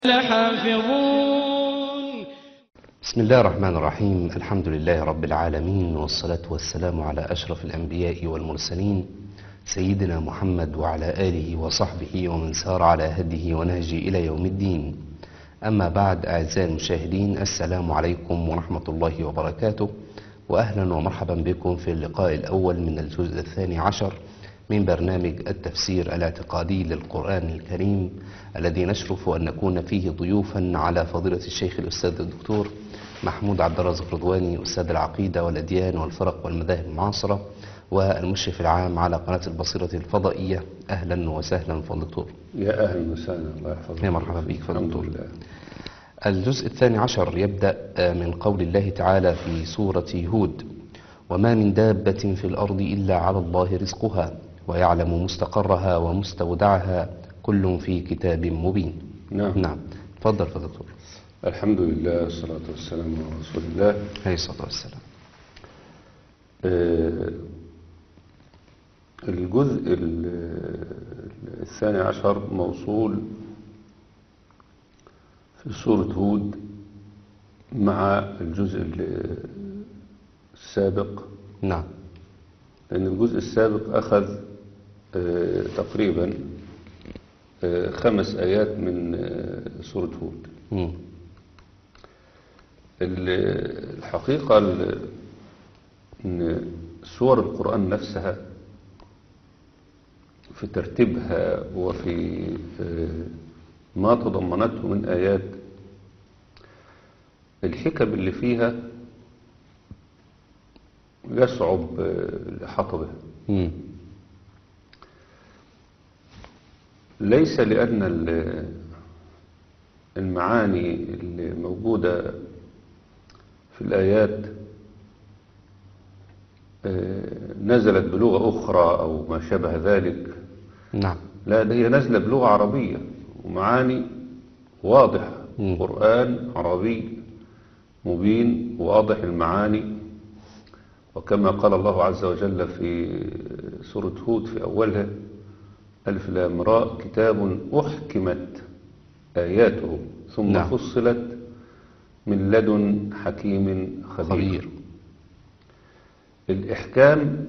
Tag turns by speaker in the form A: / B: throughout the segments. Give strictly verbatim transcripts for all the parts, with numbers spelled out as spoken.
A: لحافظون.
B: بسم الله الرحمن الرحيم. الحمد لله رب العالمين، والصلاة والسلام على أشرف الأنبياء والمرسلين سيدنا محمد وعلى آله وصحبه ومن سار على هديه ونهجه إلى يوم الدين. أما بعد، أعزائي المشاهدين، السلام عليكم ورحمة الله وبركاته، وأهلا ومرحبا بكم في اللقاء الأول من الجزء الثاني عشر من برنامج التفسير الاعتقادي للقرآن الكريم، الذي نشرف أن نكون فيه ضيوفا على فضيلة الشيخ الأستاذ الدكتور محمود عبد الرازق رضواني، أستاذ العقيدة والأديان والفرق والمذاهب المعاصرة، والمشرف العام على قناة البصيرة الفضائية. أهلا وسهلا فضل الدكتور.
C: يا أهلا وسهلا، الله يحفظك.
B: يا مرحبا بك فضل الدكتور.
C: الحمد لله.
B: الجزء الثاني عشر يبدأ من قول الله تعالى في سورة هود: وما من دابة في الأرض إلا على الله رزقها ويعلم مستقرها ومستودعها كل في كتاب مبين.
C: نعم
B: نعم، تفضل فضل الدكتور.
C: الحمد لله والصلاة والسلام على رسول الله
B: عليه الصلاة والسلام.
C: آه الجزء ال- الثاني عشر موصول في سورة هود مع الجزء ال- السابق،
B: نعم.
C: لأن الجزء السابق أخذ آه تقريبا آه خمس آيات من آه سورة هود.
B: مم.
C: ال- الحقيقة ال- أن سور القرآن نفسها في ترتيبها وفي آه، ما تضمنته من آيات، الحكم اللي فيها يصعب آه، الإحاطة بها.
B: مم.
C: ليس لأن ال- المعاني اللي موجودة في الآيات آه، نزلت بلغة أخرى أو ما شابه ذلك،
B: نعم.
C: لا، ده هي نازلة بلغة عربية ومعاني واضحة.
B: مم.
C: قرآن عربي مبين واضح المعاني، وكما قال الله عز وجل في سورة هود في أولها: ألف لام راء كتاب أحكمت آياته ثم
B: نعم.
C: فصلت من لدن حكيم خبير.
B: خبير.
C: الإحكام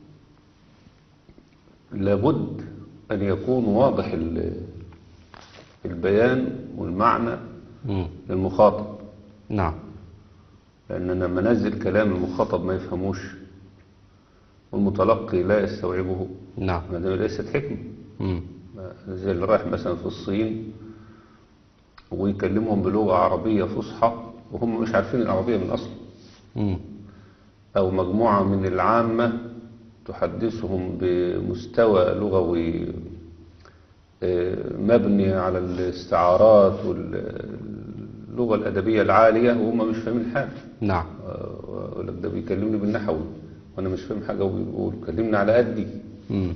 C: لابد أن يكون واضح ال- البيان والمعنى
B: مم.
C: للمخاطب،
B: نعم.
C: لأن لما نزل كلام المخاطب ما يفهموش والمتلقي لا يستوعبه،
B: نعم.
C: ما دام ليست حكمة.
B: مم.
C: زي اللي رايح مثلا في الصين ويكلمهم بلغة عربية فصحى وهم مش عارفين العربية من أصل،
B: مم.
C: أو مجموعة من العامة تحدثهم بمستوى لغوي آه، مبني على الاستعارات واللغة الأدبية العالية وهم مش فاهمين حاجة.
B: نعم.
C: آه، يقول لك ده بيكلمني بالنحوي وأنا مش فاهم حاجة، وبيقول كلمني على قدي.
B: مم.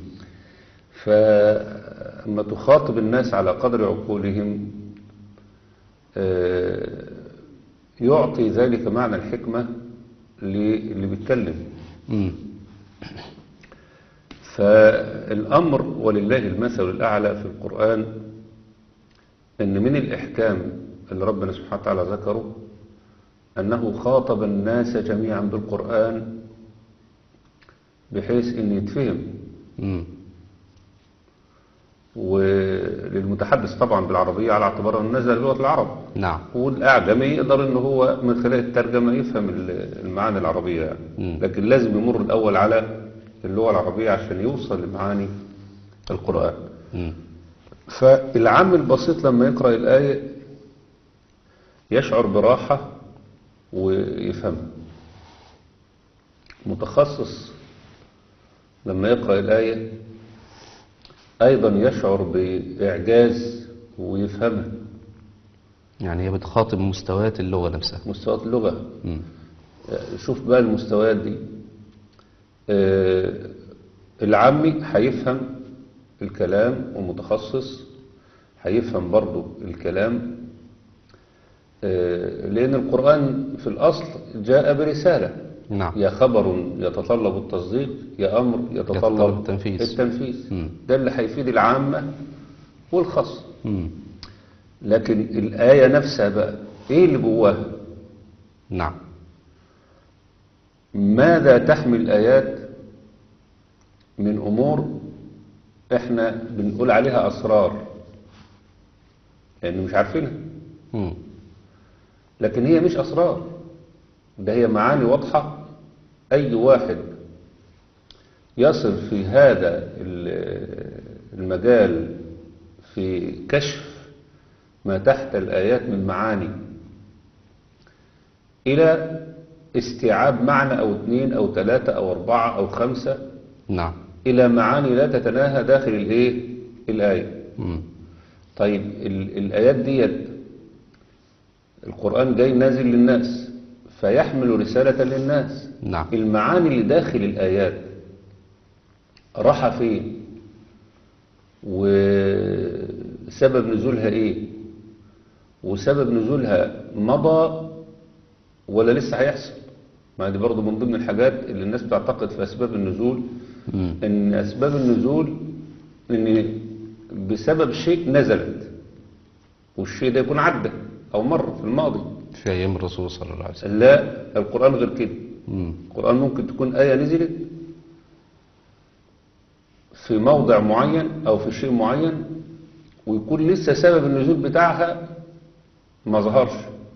C: فأما تخاطب الناس على قدر عقولهم آه، يعطي ذلك معنى الحكمة للي بيتكلم.
B: مم.
C: فالأمر ولله المثل الأعلى في القرآن أن من الإحكام اللي ربنا سبحانه وتعالى ذكره أنه خاطب الناس جميعا بالقرآن بحيث أن يتفهم،
B: مم.
C: وللمتحدث طبعا بالعربية على اعتبار أنه نزل لغة العرب،
B: نعم.
C: والأعجمي يقدر أنه هو من خلال الترجمة يفهم المعاني العربية يعني.
B: مم.
C: لكن لازم يمر الأول على اللغة العربية عشان يوصل لمعاني القرآن.
B: مم.
C: فالعام البسيط لما يقرأ الآية يشعر براحة ويفهم. متخصص لما يقرأ الآية أيضا يشعر بإعجاز ويفهمها.
B: يعني هي بتخاطب مستويات اللغة نفسها.
C: مستويات اللغة.
B: مم.
C: شوف بقى المستويات دي. آه، العامي هيفهم الكلام ومتخصص هيفهم برضو الكلام، آه، لأن القرآن في الأصل جاء برسالة،
B: نعم.
C: يا خبر يتطلب التصديق يا أمر يتطلب
B: يتطلب التنفيذ.
C: التنفيذ.
B: مم.
C: ده اللي هيفيد العامة والخاص.
B: مم.
C: لكن الآية نفسها بقى ايه اللي جواها؟
B: نعم.
C: ماذا تحمل الآيات من أمور احنا بنقول عليها أسرار لأن مش عارفينها،
B: مم.
C: لكن هي مش أسرار، ده هي معاني واضحة. أي واحد يصل في هذا المجال في كشف ما تحت الآيات من معاني إلى استيعاب معنى أو اثنين أو ثلاثة أو أربعة أو خمسة
B: نعم.
C: إلى معاني لا تتناهى داخل الإيه؟ الآية.
B: مم.
C: طيب ال- الآيات ديت القرآن جاي نازل للناس فيحمل رسالة للناس.
B: نعم.
C: المعاني اللي داخل الآيات راحة فين وسبب نزولها إيه وسبب نزولها مضى ولا لسه هيحصل؟ ما دي برضو من ضمن الحاجات اللي الناس بتعتقد في أسباب النزول.
B: مم.
C: ان اسباب النزول ان بسبب شيء نزلت والشيء ده يكون عدى او مر في الماضي.
B: في أيام الرسول صلى الله عليه وسلم.
C: لا، القرآن غير كده.
B: مم.
C: القرآن ممكن تكون آية نزلت في موضع معين او في شيء معين ويكون لسه سبب النزول بتاعها ما ظهرش،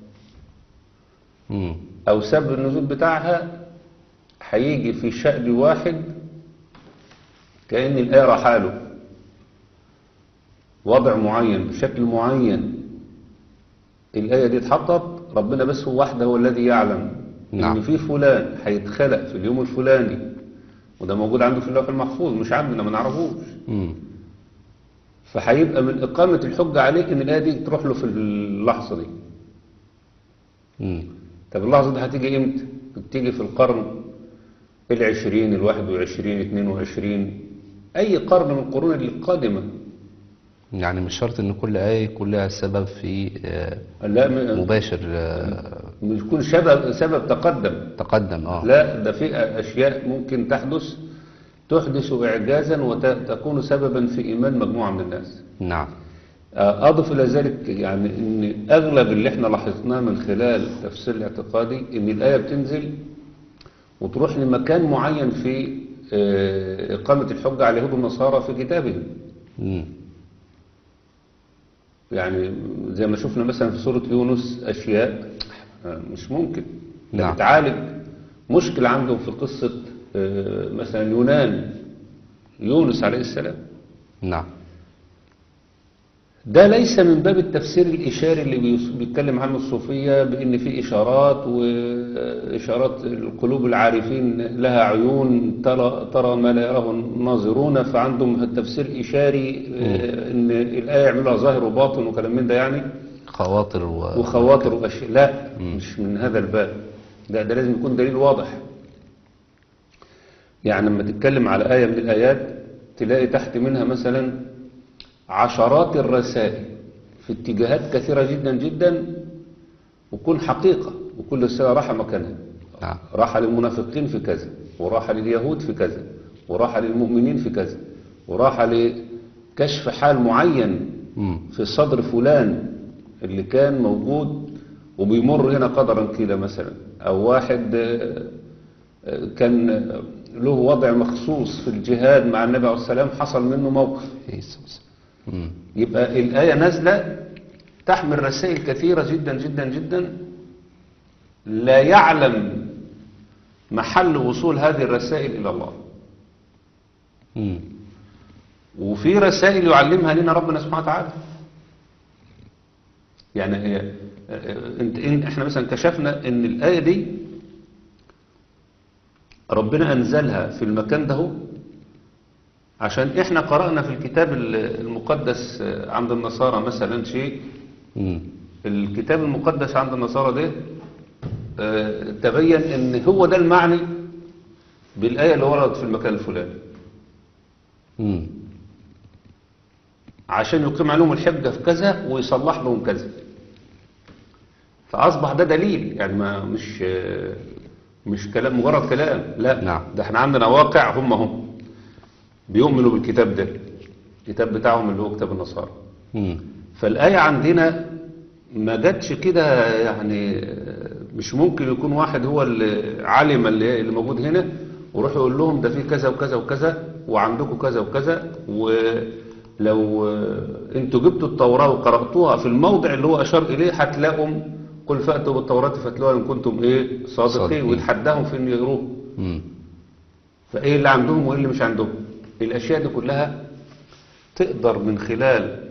B: مم.
C: او سبب النزول بتاعها هيجي في شأن واحد كأن الآية رحاله وضع معين بشكل معين. الآية دي اتحطت ربنا بس هو وحده هو الذي يعلم.
B: نعم.
C: ان في فلان هيتخلق في اليوم الفلاني وده موجود عنده في اللوح المحفوظ مش عندنا ما نعرفوش.
B: مم.
C: فهيبقى من إقامة الحجة عليك ان الآية دي تروح له في اللحظة دي.
B: مم.
C: طب اللحظة دي هتيجي امتى؟ بتيجي في القرن العشرين الواحد وعشرين اتنين وعشرين أي قرن من القرون القادمة.
B: يعني مش شرط ان كل آية يكون لها سبب في آه،
C: لا م-
B: مباشر آه،
C: مش يكون سبب سبب تقدم.
B: تقدم. اه
C: لا، ده في أشياء ممكن تحدث تحدث إعجازا وتكون سببا في إيمان مجموعة من الناس.
B: نعم.
C: أضف إلى ذلك يعني أن أغلب اللي احنا لاحظناه من خلال التفسير الاعتقادي أن الآية بتنزل وتروح لمكان معين في آه، إقامة الحجة على اليهود والنصارى في كتابهم.
B: مم.
C: يعني زي ما شفنا مثلا في سورة يونس أشياء آه، مش ممكن. ده
B: نعم.
C: بتعالج مشكلة عندهم في قصة آه، مثلا يونان يونس عليه السلام.
B: نعم.
C: ده ليس من باب التفسير الإشاري اللي بيس- بيتكلم عنه الصوفية بأن في إشارات وإشارات القلوب العارفين لها عيون ترى, ترى ما لا يراه الناظرون فعندهم التفسير إشاري آه، أن الآية يعملها ظاهر وباطن وكلام من ده يعني
B: خواطر و...
C: وخواطر وأشياء. لا، مش من هذا الباب. ده, ده لازم يكون دليل واضح. يعني لما تتكلم على آية من الآيات تلاقي تحت منها مثلا عشرات الرسائل في اتجاهات كثيرة جدا جدا وكل حقيقة وكل رسالة راح مكانها.
B: نعم.
C: راح للمنافقين في كذا وراح لليهود في كذا وراح للمؤمنين في كذا وراح لكشف حال معين
B: مم.
C: في صدر فلان اللي كان موجود وبيمر هنا قدرا كده مثلا، أو واحد آه، آه، كان له وضع مخصوص في الجهاد مع النبي عليه السلام حصل منه موقف.
B: يسوس. مم.
C: يبقى الآية نازلة تحمل رسائل كثيرة جدا جدا جدا لا يعلم محل وصول هذه الرسائل إلى الله.
B: مم.
C: وفي رسائل يعلمها لنا ربنا سبحانه وتعالى. يعني هي انت انت احنا مثلا كشفنا ان الآية دي ربنا أنزلها في المكان ده عشان احنا قرأنا في الكتاب المقدس عند النصارى مثلا شيء.
B: مم.
C: الكتاب المقدس عند النصارى ده آه، تبين ان هو ده المعني بالآية اللي وردت في المكان الفلاني
B: مم.
C: عشان يقيم عليهم الحجة في كذا ويصلح لهم كذا. فأصبح ده دليل يعني ما مش آه، مش كلام مجرد كلام. لا،
B: نعم.
C: ده احنا عندنا واقع هم هم بيؤمنوا بالكتاب ده الكتاب بتاعهم اللي هو كتاب النصارى.
B: مم.
C: فالآية عندنا ما جاتش كده، يعني مش ممكن يكون واحد هو اللي علم اللي اللي موجود هنا وروح يقول لهم ده في كذا وكذا وكذا وعندكم كذا وكذا، ولو انتوا جبتوا التوراة وقرأتوها في الموضع اللي هو أشار إليه هتلاقوا قل فأتوا بالتوراة فاتلوها إن كنتم إيه صادقين،
B: صادقين.
C: ويتحداهم في إن يقروه.
B: مم.
C: فإيه اللي عندهم وإيه اللي مش عندهم. الأشياء دي كلها تقدر من خلال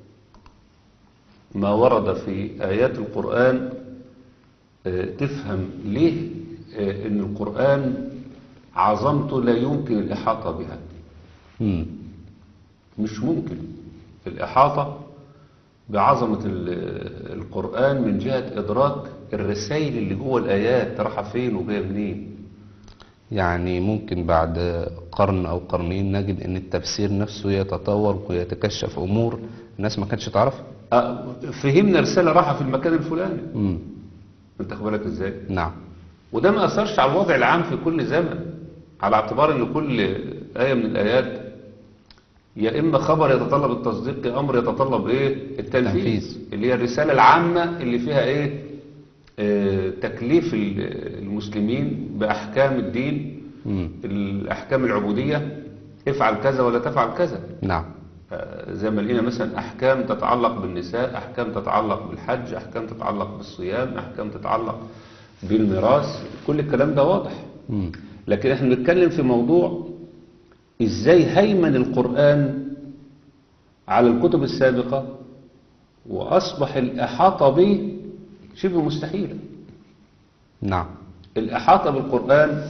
C: ما ورد في آيات القرآن آه، تفهم ليه آه، إن القرآن عظمته لا يمكن الإحاطة بها.
B: مم.
C: مش ممكن الإحاطة بعظمة ال- القرآن من جهة إدراك الرسائل اللي جوه الآيات رايحة فين وجاية منين.
B: يعني ممكن بعد قرن أو قرنين نجد أن التفسير نفسه يتطور ويتكشف أمور الناس ما كانتش تعرفها.
C: آه، فهمنا رسالة رايحة في المكان الفلاني.
B: مم.
C: انت خد بالك ازاي؟
B: نعم.
C: وده ما أثرش على الوضع العام في كل زمن، على اعتبار ان كل آية من الآيات يا إما خبر يتطلب التصديق يا أمر يتطلب إيه التنفيذ،
B: تنفيذ.
C: اللي هي الرسالة العامة اللي فيها إيه آه تكليف ال- المسلمين بأحكام الدين،
B: مم.
C: الأحكام العبودية، افعل كذا ولا تفعل كذا.
B: نعم.
C: آه، زي ما لقينا مثلا أحكام تتعلق بالنساء، أحكام تتعلق بالحج، أحكام تتعلق بالصيام، أحكام تتعلق بالميراث، كل الكلام ده واضح.
B: مم.
C: لكن احنا بنتكلم في موضوع ازاي هيمن القرآن على الكتب السابقة وأصبح الإحاطة به شبه مستحيلة.
B: نعم.
C: الإحاطة بالقرآن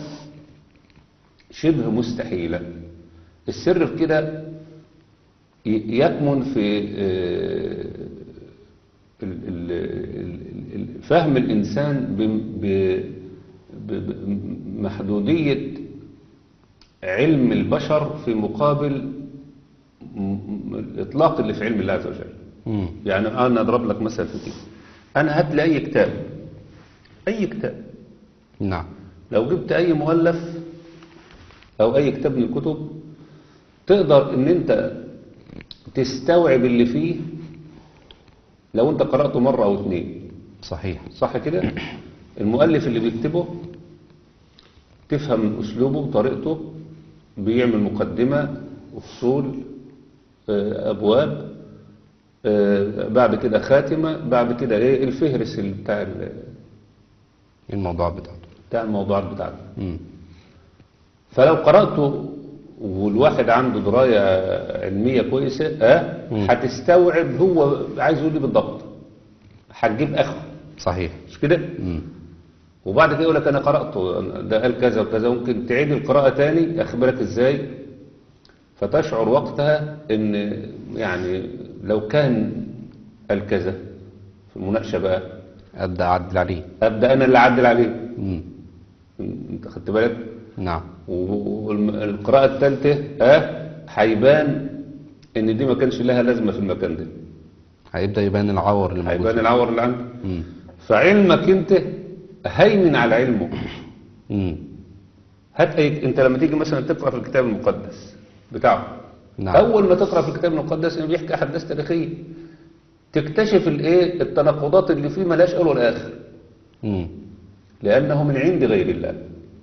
C: شبه مستحيلة. السر في كده ي- يكمن في آه، ال- ال- ال- ال- فهم الإنسان ب- ب- ب- بمحدودية علم البشر في مقابل م- م- الإطلاق اللي في علم الله عز وجل.
B: مم.
C: يعني أنا أضرب لك مثل في كده، أنا هات لي أي كتاب، أي كتاب،
B: نعم.
C: لو جبت أي مؤلف أو أي كتاب من الكتب تقدر إن أنت تستوعب اللي فيه لو أنت قرأته مرة أو اتنين.
B: صحيح.
C: صح كده؟ المؤلف اللي بيكتبه تفهم أسلوبه وطريقته، بيعمل مقدمة وفصول آه، أبواب، آه، بعد كده خاتمة، بعد كده إيه الفهرس اللي بتاع ال-
B: الموضوع بتاعته.
C: بتاع الموضوعات بتاعته.
B: مم.
C: فلو قرأته والواحد عنده دراية علمية كويسة اه
B: مم.
C: هتستوعب هو عايز يقول لي بالضبط، هتجيب اخره.
B: صحيح.
C: مش كده؟
B: مم.
C: وبعد كده يقول لك انا قرأته ده قال كذا وكذا، ممكن تعيد القراءة تاني اخبرك ازاي، فتشعر وقتها ان يعني لو كان قال كذا في المناقشة بقى
B: أبدأ أعدل عليه.
C: ابدا انا اللي اعدل عليه.
B: مم.
C: انت خدت بالك؟
B: نعم.
C: والقراءة الثالثة اه هيبان ان دي ما كانش لها لازمة في المكان ده،
B: هيبدأ يبان العور اللي موجود
C: هيبان
B: فيه.
C: العور اللي عندك.
B: مم.
C: فعلمك انت هيمن على علمه.
B: مم.
C: هات أي... انت لما تيجي مثلا تقرأ في الكتاب المقدس بتاعه،
B: نعم.
C: اول ما تقرأ في الكتاب المقدس انه بيحكي احداث تاريخية، تكتشف الايه التناقضات اللي فيه ملاش اول ولا اخر،
B: مم.
C: لانه من عند غير الله.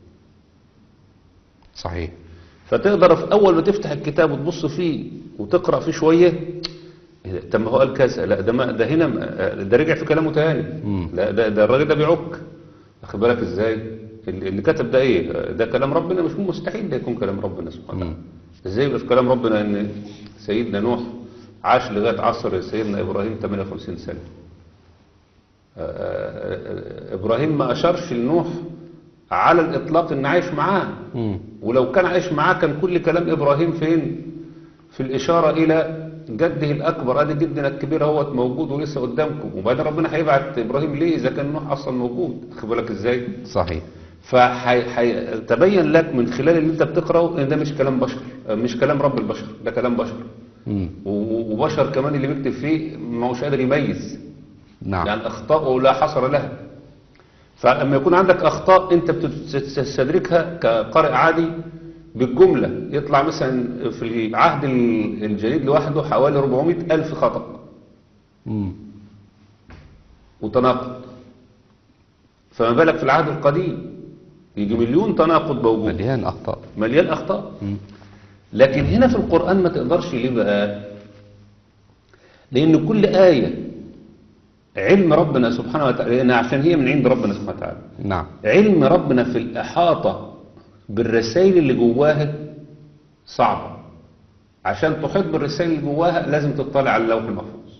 B: صحيح.
C: فتقدر في اول ما تفتح الكتاب وتبص فيه وتقرأ فيه شوية، إيه ده؟ طب ما هو قال كذا، لا ده ما ده هنا ما- ده رجع في كلامه تاني،
B: مم.
C: لا ده ده الراجل ده بيعك. واخد بالك ازاي؟ اللي اللي كتب ده ايه؟ ده كلام ربنا؟ مش مستحيل ده يكون كلام ربنا سبحانه وتعالى. ازاي يبقى في كلام ربنا ان سيدنا نوح عاش لغايه عصر سيدنا ابراهيم ثمانية وخمسين سنه؟ آه، آه، آه، ابراهيم ما اشارش لنوح على الاطلاق ان عايش معاه،
B: مم.
C: ولو كان عايش معاه كان كل كلام إبراهيم فين؟ في الإشارة إلى جده الأكبر، أدي جدنا الكبير هو موجود ولسه قدامكم، وبعدين ربنا هيبعت إبراهيم ليه إذا كان نوح أصلا موجود؟ خد بالك إزاي؟
B: صحيح.
C: فتبين لك من خلال اللي أنت بتقرأه إن ده مش كلام بشر، مش كلام رب البشر، ده كلام بشر.
B: مم.
C: و- وبشر كمان اللي بيكتب فيه ما هوش قادر يميز،
B: نعم.
C: يعني أخطاءه لا حصر لها. فلما يكون عندك أخطاء أنت بتستدركها كقارئ عادي بالجملة، يطلع مثلا في العهد الجديد لوحده حوالي أربعمائة ألف خطأ.
B: مم.
C: وتناقض. فما بالك في العهد القديم يجي مليون تناقض موجود،
B: مليان أخطاء.
C: مليان أخطاء.
B: مم.
C: لكن هنا في القرآن ما تقدرش ليه بقى؟ لأن كل آية علم ربنا سبحانه وتعالى، لأن عشان هي من عند ربنا سبحانه وتعالى،
B: نعم.
C: علم ربنا في الإحاطة بالرسائل اللي جواها صعبة. عشان تحيط بالرسائل اللي جواها لازم تطلع على اللوح المحفوظ،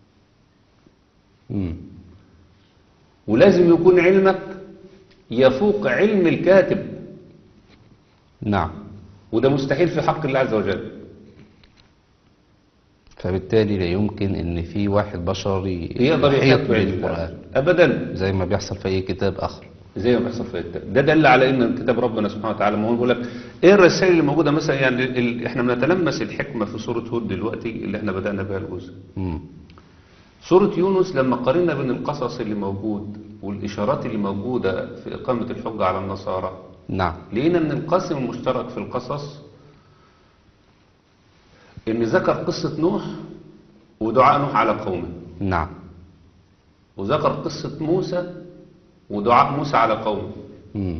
B: مم.
C: ولازم يكون علمك يفوق علم الكاتب،
B: نعم.
C: وده مستحيل في حق الله عز وجل.
B: فبالتالي لا يمكن ان في واحد بشري
C: يقدر
B: يحيط
C: يحيط بعلم الله
B: بالقرآن
C: أبدا،
B: زي ما بيحصل في اي كتاب اخر.
C: زي ما بيحصل في الكتاب. ده دل على ان كتاب ربنا سبحانه وتعالى، ما هو بيقول لك ايه الرسائل اللي موجوده مثلا. يعني ال... احنا بنتلمس الحكمه في سوره هود دلوقتي اللي احنا بدانا بها الجزء.
B: مم.
C: سوره يونس لما قارنا بين القصص اللي موجود والاشارات اللي موجوده في اقامه الحجه على النصارى،
B: نعم.
C: لقينا ان القاسم المشترك في القصص ان ذكر قصه نوح ودعاء نوح على قومه،
B: نعم.
C: وذكر قصه موسى ودعاء موسى على قومه،
B: مم.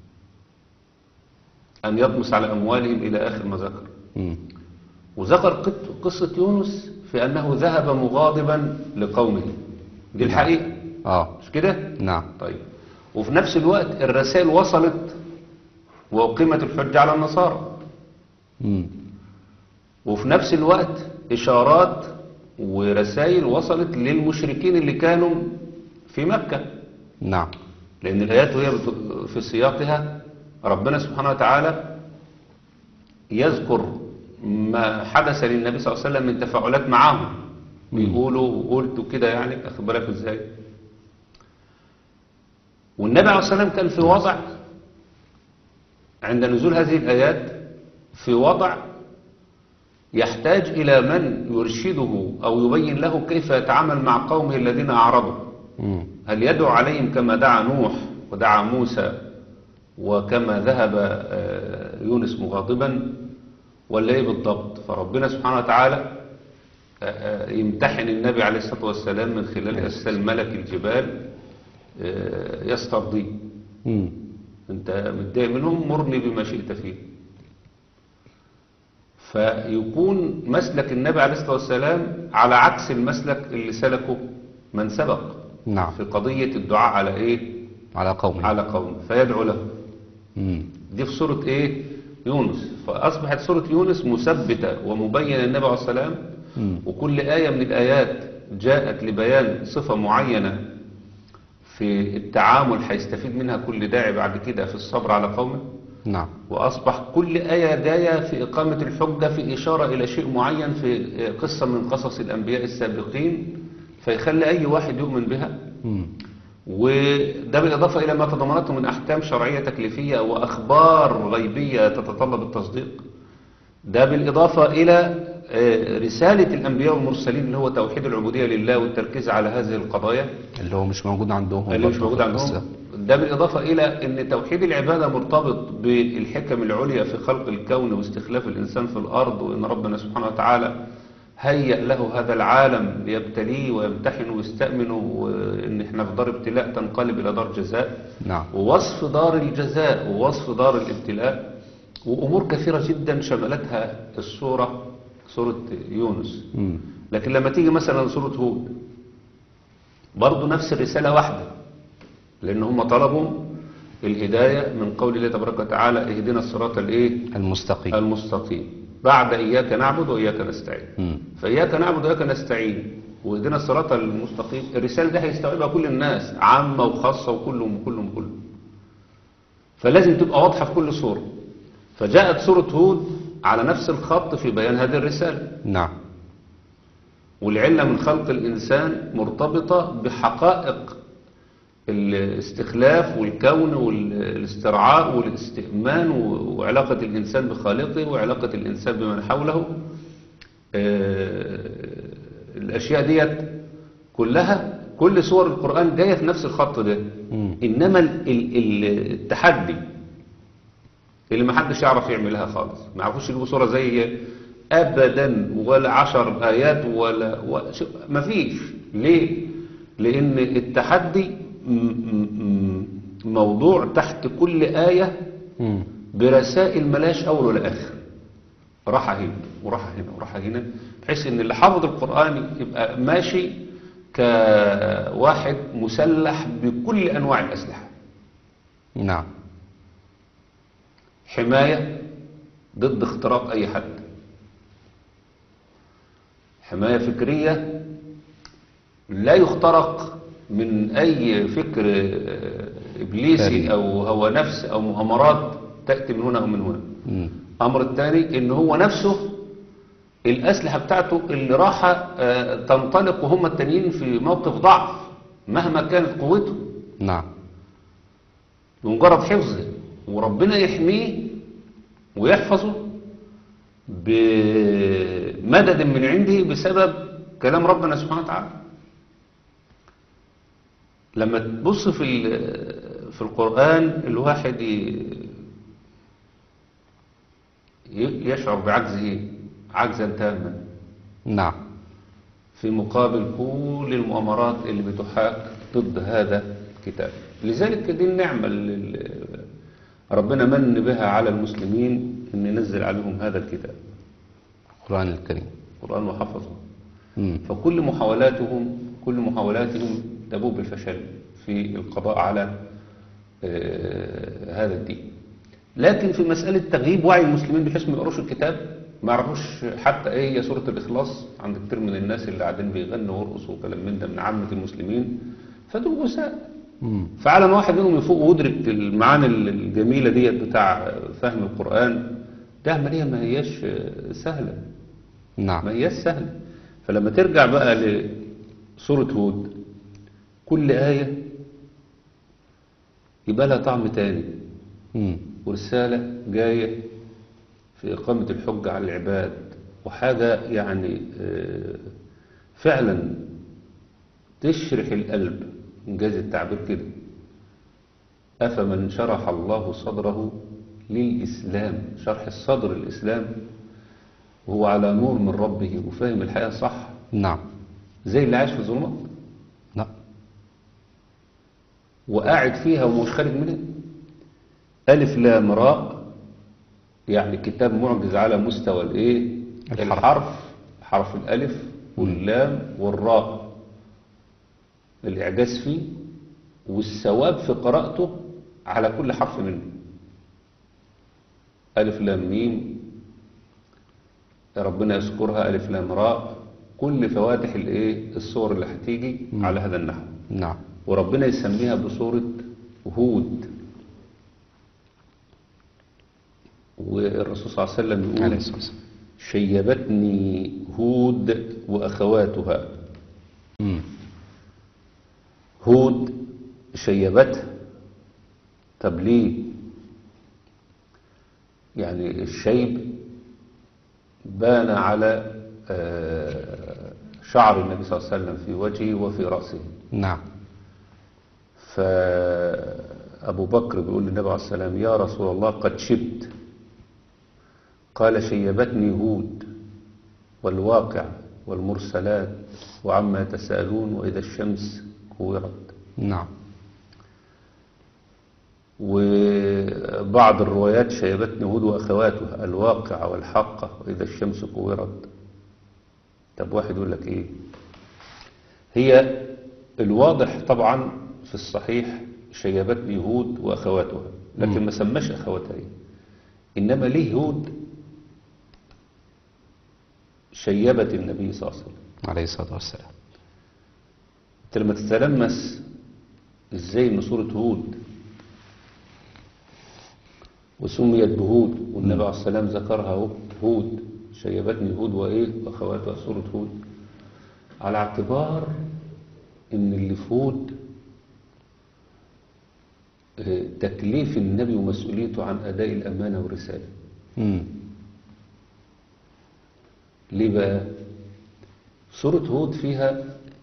C: أن يطمس على أموالهم إلى آخر ما ذكر.
B: مم.
C: وذكر قط- قصة يونس في أنه ذهب مغاضبا لقومه. دي
B: نعم.
C: الحقيقة،
B: اه.
C: مش كده؟
B: نعم.
C: طيب. وفي نفس الوقت الرسائل وصلت وأقيمت الحجة على النصارى،
B: مم.
C: وفي نفس الوقت إشارات ورسائل وصلت للمشركين اللي كانوا في مكة.
B: نعم.
C: لأن الآيات وهي بت- في سياقها ربنا سبحانه وتعالى يذكر ما حدث للنبي صلى الله عليه وسلم من تفاعلات معهم، بيقولوا وقلتوا كده، يعني أخد بالك إزاي. والنبي عليه الصلاة والسلام كان في وضع عند نزول هذه الآيات، في وضع يحتاج إلى من يرشده أو يبين له كيف يتعامل مع قومه الذين أعرضوا.
B: مم.
C: هل يدعو عليهم كما دعا نوح ودعا موسى وكما ذهب آه، يونس مغاضبا، ولا ايه بالضبط؟ فربنا سبحانه وتعالى آه، آه، يمتحن النبي عليه الصلاة والسلام من خلال إرسال ملك الجبال آه، يسترضيه.
B: مم.
C: انت متضايق منهم، مرني بما شئت فيه. فيكون مسلك النبي عليه الصلاة والسلام على عكس المسلك اللي سلكه من سبق
B: نعم.
C: في قضية الدعاء على ايه؟
B: على قومه.
C: على قوم فيدعو له.
B: مم.
C: دي في سورة ايه؟ يونس. فأصبحت سورة يونس مثبتة ومبينة النبي عليه الصلاة والسلام،
B: مم.
C: وكل آية من الآيات جاءت لبيان صفة معينة في التعامل هيستفيد منها كل داعي بعد كده في الصبر على قومه.
B: نعم.
C: وأصبح كل آية جاية في إقامة الحجة في إشارة إلى شيء معين في قصة من قصص الأنبياء السابقين، فيخلي أي واحد يؤمن بها.
B: مم.
C: وده بالإضافة إلى ما تضمنته من أحكام شرعية تكليفية وأخبار غيبية تتطلب التصديق. ده بالإضافة إلى آه، رسالة الأنبياء والمرسلين اللي هو توحيد العبودية لله والتركيز على هذه القضايا
B: اللي هو مش موجود عندهم.
C: اللي مش
B: برضه
C: موجود
B: في
C: عندهم.
B: القصة.
C: ده بالإضافة إلى أن توحيد العبادة مرتبط بالحكم العليا في خلق الكون واستخلاف الإنسان في الأرض، وأن ربنا سبحانه وتعالى هيأ له هذا العالم ليبتليه ويمتحنه ويستأمنه، وإن احنا في دار ابتلاء تنقلب إلى دار جزاء.
B: نعم.
C: ووصف دار الجزاء ووصف دار الابتلاء وأمور كثيرة جدا شملتها السورة، سورة يونس.
B: مم.
C: لكن لما تيجي مثلا سورة هود برضو نفس الرسالة واحدة، لأن هم طلبوا الهداية من قول الله تبارك وتعالى اهدنا الصراط الايه؟
B: المستقيم.
C: المستقيم، بعد إياك نعبد وإياك نستعين.
B: مم.
C: فإياك نعبد وإياك نستعين واهدنا الصراط المستقيم، الرسالة دي هيستوعبها كل الناس، عامة وخاصة وكلهم وكلهم وكلهم. فلازم تبقى واضحة في كل سورة. فجاءت سورة هود على نفس الخط في بيان هذه الرسالة.
B: نعم.
C: والعلة من خلق الإنسان مرتبطة بحقائق الاستخلاف والكون والاسترعاء والاستئمان وعلاقة الإنسان بخالقه وعلاقة الإنسان بمن حوله. الأشياء ديت كلها، كل سور القرآن جاية في نفس الخط ده.
B: مم.
C: إنما ال- ال- التحدي اللي ما حدش يعرف يعملها خالص، ما يعرفوش يجيبوا صورة زي أبدا ولا عشر آيات ولا و- شو- ما فيش ليه؟ لأن التحدي م- م- م- موضوع تحت كل آية
B: مم.
C: برسائل ملاش أول ولا آخر، راحة هنا وراحة هنا وراحة هنا، بحيث ان اللي حافظ القرآن يبقى ماشي كواحد مسلح بكل أنواع الأسلحة.
B: نعم.
C: حماية ضد اختراق أي حد، حماية فكرية لا يخترق من أي فكر إبليسي
B: خارجي.
C: أو هوى نفس أو مؤامرات تأتي من هنا أو من هنا.
B: مم.
C: أمر الثاني إن هو نفسه الأسلحة بتاعته اللي راحة آه، تنطلق وهم التانيين في موقف ضعف مهما كانت قوته،
B: نعم.
C: بمجرد حفظه وربنا يحميه ويحفظه بمدد من عنده بسبب كلام ربنا سبحانه وتعالى. لما تبص في ال- في القرآن الواحد ي- ي- يشعر بعجزه عجزا تاما
B: نعم.
C: في مقابل كل المؤامرات اللي بتحاك ضد هذا الكتاب. لذلك دي النعمة اللي ربنا من بها على المسلمين أن ينزل عليهم هذا الكتاب
B: القرآن الكريم.
C: القرآن وحفظه.
B: مم.
C: فكل محاولاتهم كل محاولاتهم تبوء بالفشل في القضاء على آه، هذا الدين. لكن في مسألة تغييب وعي المسلمين بحيث ما يقروش الكتاب، ما يعرفوش حتى ايه هي سورة الإخلاص عند كتير من الناس اللي قاعدين بيغنوا ويرقصوا وكلام من ده من عامة المسلمين، فدول غثاء.
B: مم.
C: فعلى ما واحد منهم يفوق ويدرك المعاني الجميلة ديت بتاع فهم القرآن، ده عملية ما هياش سهلة، ما
B: نعم.
C: هياش سهلة. فلما ترجع بقى لسورة هود، كل آية يبقى لها طعم تاني
B: مم.
C: ورسالة جاية في إقامة الحجة على العباد، وحاجة يعني آه، فعلا تشرح القلب، إنجاز التعبير كده. أفمن شرح الله صدره للإسلام، شرح الصدر الإسلام وهو على نور من ربه وفاهم الحياة صح،
B: نعم.
C: زي اللي عايش في الظلمات
B: لا.
C: وقاعد فيها ومش خارج منها. ألف لام راء، يعني كتاب معجز على مستوى الايه
B: الحرف.
C: الحرف، حرف الألف واللام والراء الإعجاز فيه، والثواب في قراءته على كل حرف منه. ألف لام ميم ربنا يذكرها، ألف لام راء، كل فواتح الايه الصور اللي هتيجي على هذا النحو.
B: نعم.
C: وربنا يسميها بصورة هود، والرسول صلى الله عليه وسلم
B: عليه
C: يقول
B: الصلاة والسلام.
C: شيبتني هود وأخواتها.
B: مم.
C: هود شيبتها، طب ليه؟ يعني الشيب بان على آه، شعر النبي صلى الله عليه وسلم في وجهه وفي رأسه.
B: نعم.
C: فأبو بكر بيقول للنبي عليه الصلاة والسلام يا رسول الله قد شبت، قال شيبتني هود والواقع والمرسلات وعما يتساءلون وإذا الشمس كورت.
B: نعم.
C: وبعض الروايات شيبتني هود وأخواتها الواقع والحقة وإذا الشمس كورت. طب واحد يقول لك إيه؟ هي الواضح طبعا في الصحيح شيبتني هود وأخواتها، لكن ما سماش أخواتها إيه. إنما ليه هود شيبت النبي صلى الله عليه وسلم
B: عليه الصلاة والسلام.
C: انت لما تتلمس ازاي ان سورة هود وسميت بهود والنبي عليه السلام ذكرها هود، شيبتني هود وايه واخواتها سورة هود، على اعتبار ان اللي في هود اه، تكليف النبي ومسؤوليته عن اداء الامانة والرسالة.
B: مم.
C: ليه بقى؟ سورة هود فيها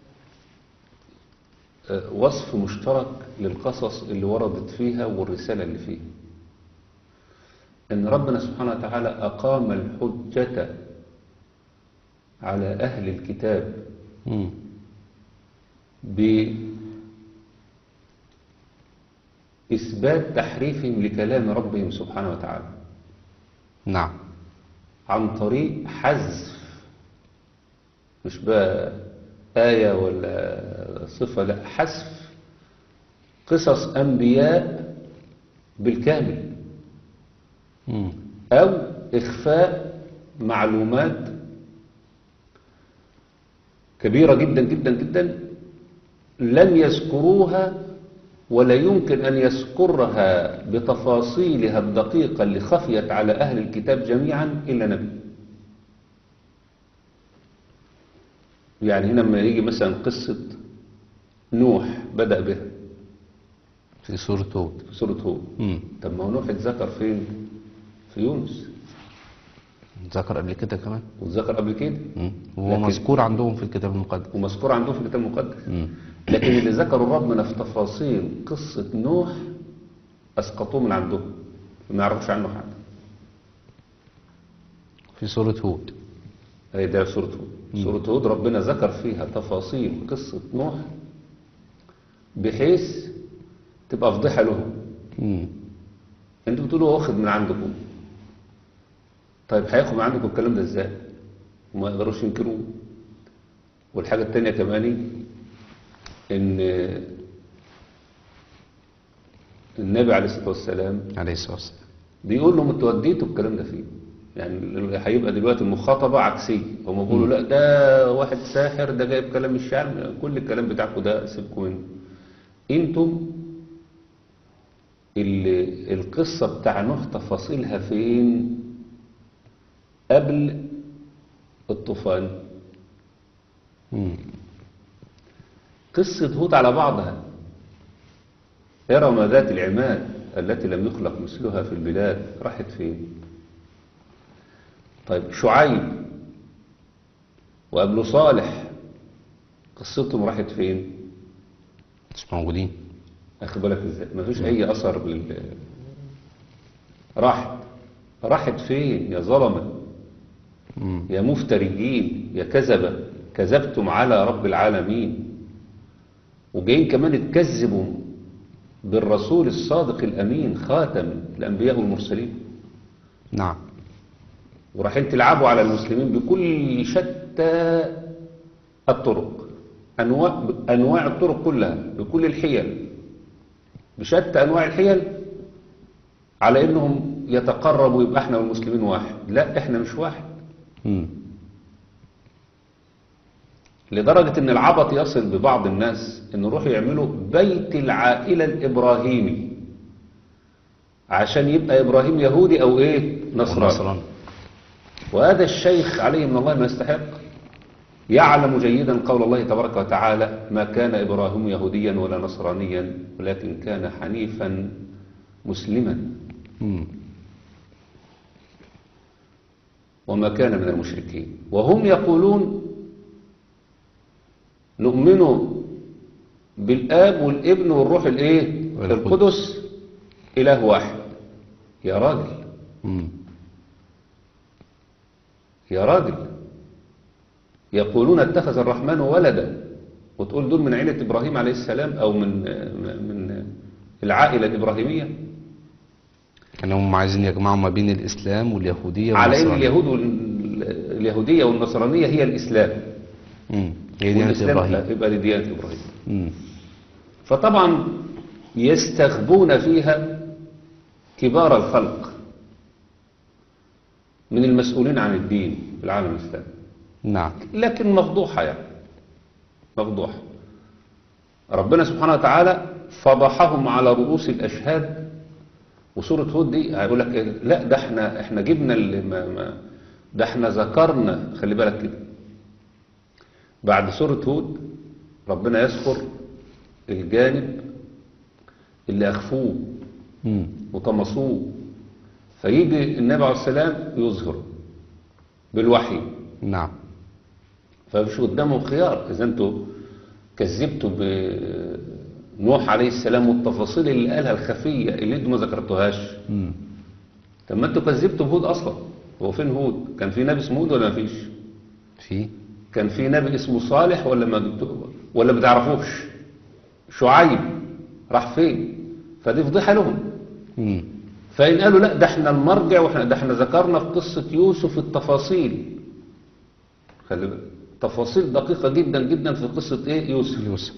C: اه، وصف مشترك للقصص اللي وردت فيها والرسالة اللي فيها، ان ربنا سبحانه وتعالى اقام الحجة على اهل الكتاب
B: مم.
C: بإثبات تحريفهم لكلام ربهم سبحانه وتعالى
B: نعم.
C: عن طريق حذف، مش بقى آية ولا صفة، لا، حذف قصص أنبياء بالكامل،
B: مم.
C: أو إخفاء معلومات كبيرة جدا جدا جدا لم يذكروها ولا يمكن أن يذكرها بتفاصيلها الدقيقة اللي خفيت على أهل الكتاب جميعا إلا نبي. يعني هنا لما يجي مثلا قصة نوح بدأ بها
B: في سورة هود.
C: في سورة هود،
B: مم.
C: طب ما هو نوح اتذكر فين؟ في يونس،
B: ذكر قبل كده كمان.
C: واتذكر قبل كده،
B: مم. وهو
C: لكن-
B: مذكور عندهم في الكتاب المقدس.
C: ومذكور عندهم في الكتاب المقدس.
B: مم.
C: لكن اللي ذكروا ربنا في تفاصيل قصة نوح أسقطوه من عندهم، ما يعرفوش عنه حاجة.
B: في سورة هود.
C: هي ده سورة هود. سورة هود ربنا ذكر فيها تفاصيل قصة نوح بحيث تبقى فضيحة لهم.
B: مم.
C: انتوا بتقولوا هو واخد من عندكم، طيب هياخد من عندكم الكلام ده ازاي؟ وما يقدروش ينكروه. والحاجة التانية كمان ان النبي عليه الصلاة والسلام
B: عليه الصلاة والسلام.
C: بيقول لهم انتوا وديتوا الكلام ده فين؟ يعني هيبقى دلوقتي المخاطبة عكسية، هم بيقولوا لا ده واحد ساحر، ده جايب كلام الشعر، كل الكلام بتاعكم ده سيبكم منه. انتم اللي القصة بتاع نوح تفاصيلها فين قبل الطوفان.
B: مم.
C: قصة هود على بعضها، إرم ذات العماد التي لم يخلق مثلها في البلاد راحت فين؟ طيب شعيب وقبله صالح قصتهم راحت فين؟
B: مش موجودين.
C: أخي بالك إزاي؟ ما فيش أي أثر لل... راحت راحت فين يا ظلمة؟
B: مم.
C: يا مفتريين يا كذبة، كذبتم على رب العالمين، وجايين كمان تكذبوا بالرسول الصادق الأمين خاتم الأنبياء والمرسلين،
B: نعم.
C: ورايحين تلعبوا على المسلمين بكل شتى الطرق، أنواع, أنواع الطرق كلها، بكل الحيل، بشتى أنواع الحيل، على إنهم يتقربوا يبقى إحنا والمسلمين واحد. لا، إحنا مش واحد.
B: مم.
C: لدرجة ان العبط يصل ببعض الناس ان يروحوا يعملوا بيت العائلة الابراهيمي عشان يبقى ابراهيم يهودي او ايه نصراني.
B: نصراني.
C: وهذا الشيخ عليه من الله ما يستحق، يعلم جيدا قول الله تبارك وتعالى: ما كان ابراهيم يهوديا ولا نصرانيا ولكن كان حنيفا مسلما
B: مم.
C: وما كان من المشركين. وهم يقولون نؤمن بالآب والابن والروح الايه
B: والقدس.
C: القدس إله واحد. يا راجل
B: مم.
C: يا راجل، يقولون اتخذ الرحمن ولدا، وتقول دول من عيلة إبراهيم عليه السلام أو من من العائلة الإبراهيمية،
B: كانوا هم عايزين يجمعوا ما بين الإسلام واليهودية
C: على إن
B: والنصرانية.
C: اليهود وال- اليهودية والنصرانية هي الإسلام،
B: مم. هي ديانة
C: والإسلام
B: إبراهيم.
C: يبقى دي ديانة إبراهيم.
B: مم.
C: فطبعا يستخبون فيها كبار الخلق من المسؤولين عن الدين في العالم الإسلامي،
B: نعم.
C: لكن مفضوحة، يعني مفضوحة. ربنا سبحانه وتعالى فضحهم على رؤوس الأشهاد. وسورة هود دي هيقول لك إيه؟ لا ده احنا احنا جبنا اللي ما ما ده احنا ذكرنا، خلي بالك كده. بعد سورة هود ربنا يذكر الجانب اللي أخفوه
B: مم.
C: وطمسوه، فيجي النبي عليه السلام يظهر بالوحي.
B: نعم.
C: فمش قدامهم خيار، إذا أنتوا كذبتوا بنوح عليه السلام والتفاصيل اللي قالها الخفية اللي انتوا ما ذكرتوهاش،
B: مم.
C: طب ما انتوا كذبتوا بهود أصلا. هو فين هود؟ كان في نبي اسمه هود ولا ما فيش؟
B: في
C: كان في نبي اسمه صالح ولا ما ولا بتعرفوش شعيب راح فين؟ فدي فضيحة لهم.
B: مم.
C: فإن قالوا لا ده احنا المرجع، واحنا ده احنا ذكرنا في قصة يوسف التفاصيل، خلي بالك تفاصيل دقيقة جدا جدا في قصة ايه يوسف.
B: يوسف.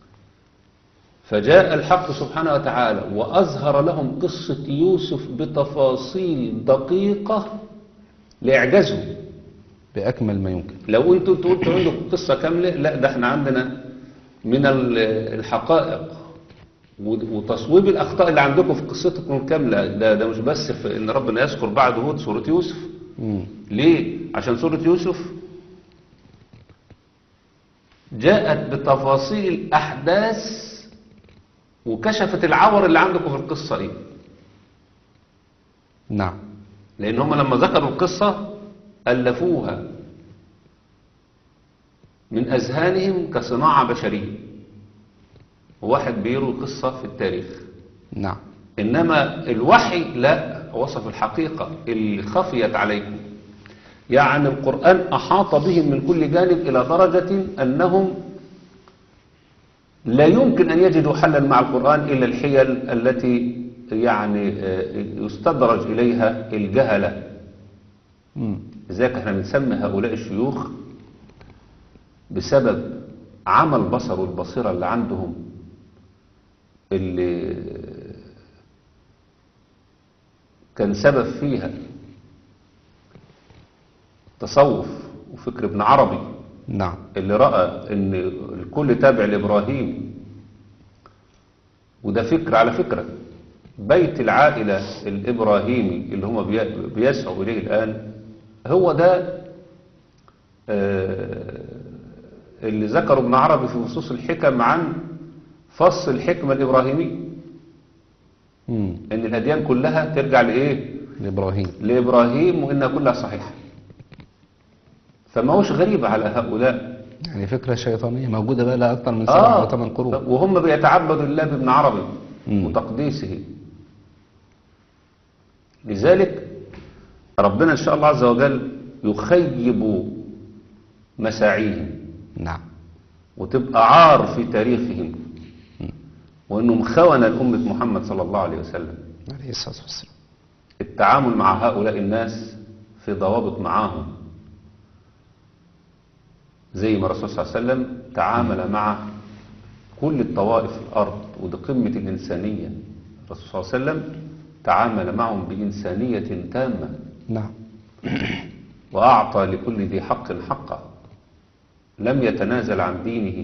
C: فجاء الحق سبحانه وتعالى وأظهر لهم قصة يوسف بتفاصيل دقيقة لإعجازهم.
B: بأكمل ما يمكن.
C: لو انتوا قلتوا عندكم قصة كاملة، لا ده احنا عندنا من ال- الحقائق وتصويب الأخطاء اللي عندكم في قصتكم الكاملة. ده, ده مش بس في إن ربنا يذكر بعد هود سورة يوسف.
B: مم.
C: ليه؟ عشان سورة يوسف جاءت بتفاصيل الأحداث وكشفت العور اللي عندكم في القصة دي.
B: نعم.
C: لأن هم لما ذكروا القصة ألفوها من أذهانهم كصناعة بشرية، وواحد بيروي قصة في التاريخ.
B: نعم.
C: إنما الوحي لا، وصف الحقيقة اللي خفيت عليكم. يعني القرآن أحاط بهم من كل جانب إلى درجة أنهم لا يمكن أن يجدوا حلا مع القرآن إلا الحيل التي يعني يستدرج إليها الجهلة.
B: مم.
C: لذلك احنا بنسمي هؤلاء الشيوخ بسبب عمى البصر والبصيرة اللي عندهم، اللي كان سبب فيها تصوف وفكر ابن عربي.
B: نعم.
C: اللي رأى ان الكل تابع لإبراهيم، وده فكر على فكرة بيت العائلة الإبراهيمي اللي هم بي- بيسعوا إليه الآن، هو ده آه، اللي ذكره ابن عربي في فصوص الحكم عن فص الحكمة الإبراهيمية،
B: مم.
C: ان الأديان كلها ترجع لإيه؟
B: لإبراهيم.
C: لإبراهيم، وإنها كلها صحيحة. فما هوش غريب على هؤلاء.
B: يعني فكرة شيطانية موجودة بقى لها أكثر من سبع أو ثمان قرون.
C: وهم بيتعبدوا الله بابن عربي
B: مم.
C: وتقديسه. لذلك ربنا إن شاء الله عز وجل يخيب مساعيهم،
B: نعم.
C: وتبقى عار في تاريخهم، وإنهم خونة لأمة محمد صلى الله عليه وسلم.
B: عليه الصلاة والسلام.
C: التعامل مع هؤلاء الناس في ضوابط معاهم، زي ما الرسول صلى الله عليه وسلم تعامل مع كل الطوائف في الأرض، ودي قمة الإنسانية. الرسول صلى الله عليه وسلم تعامل معهم بإنسانية تامة،
B: نعم.
C: وأعطى لكل ذي حق حقه، لم يتنازل عن دينه،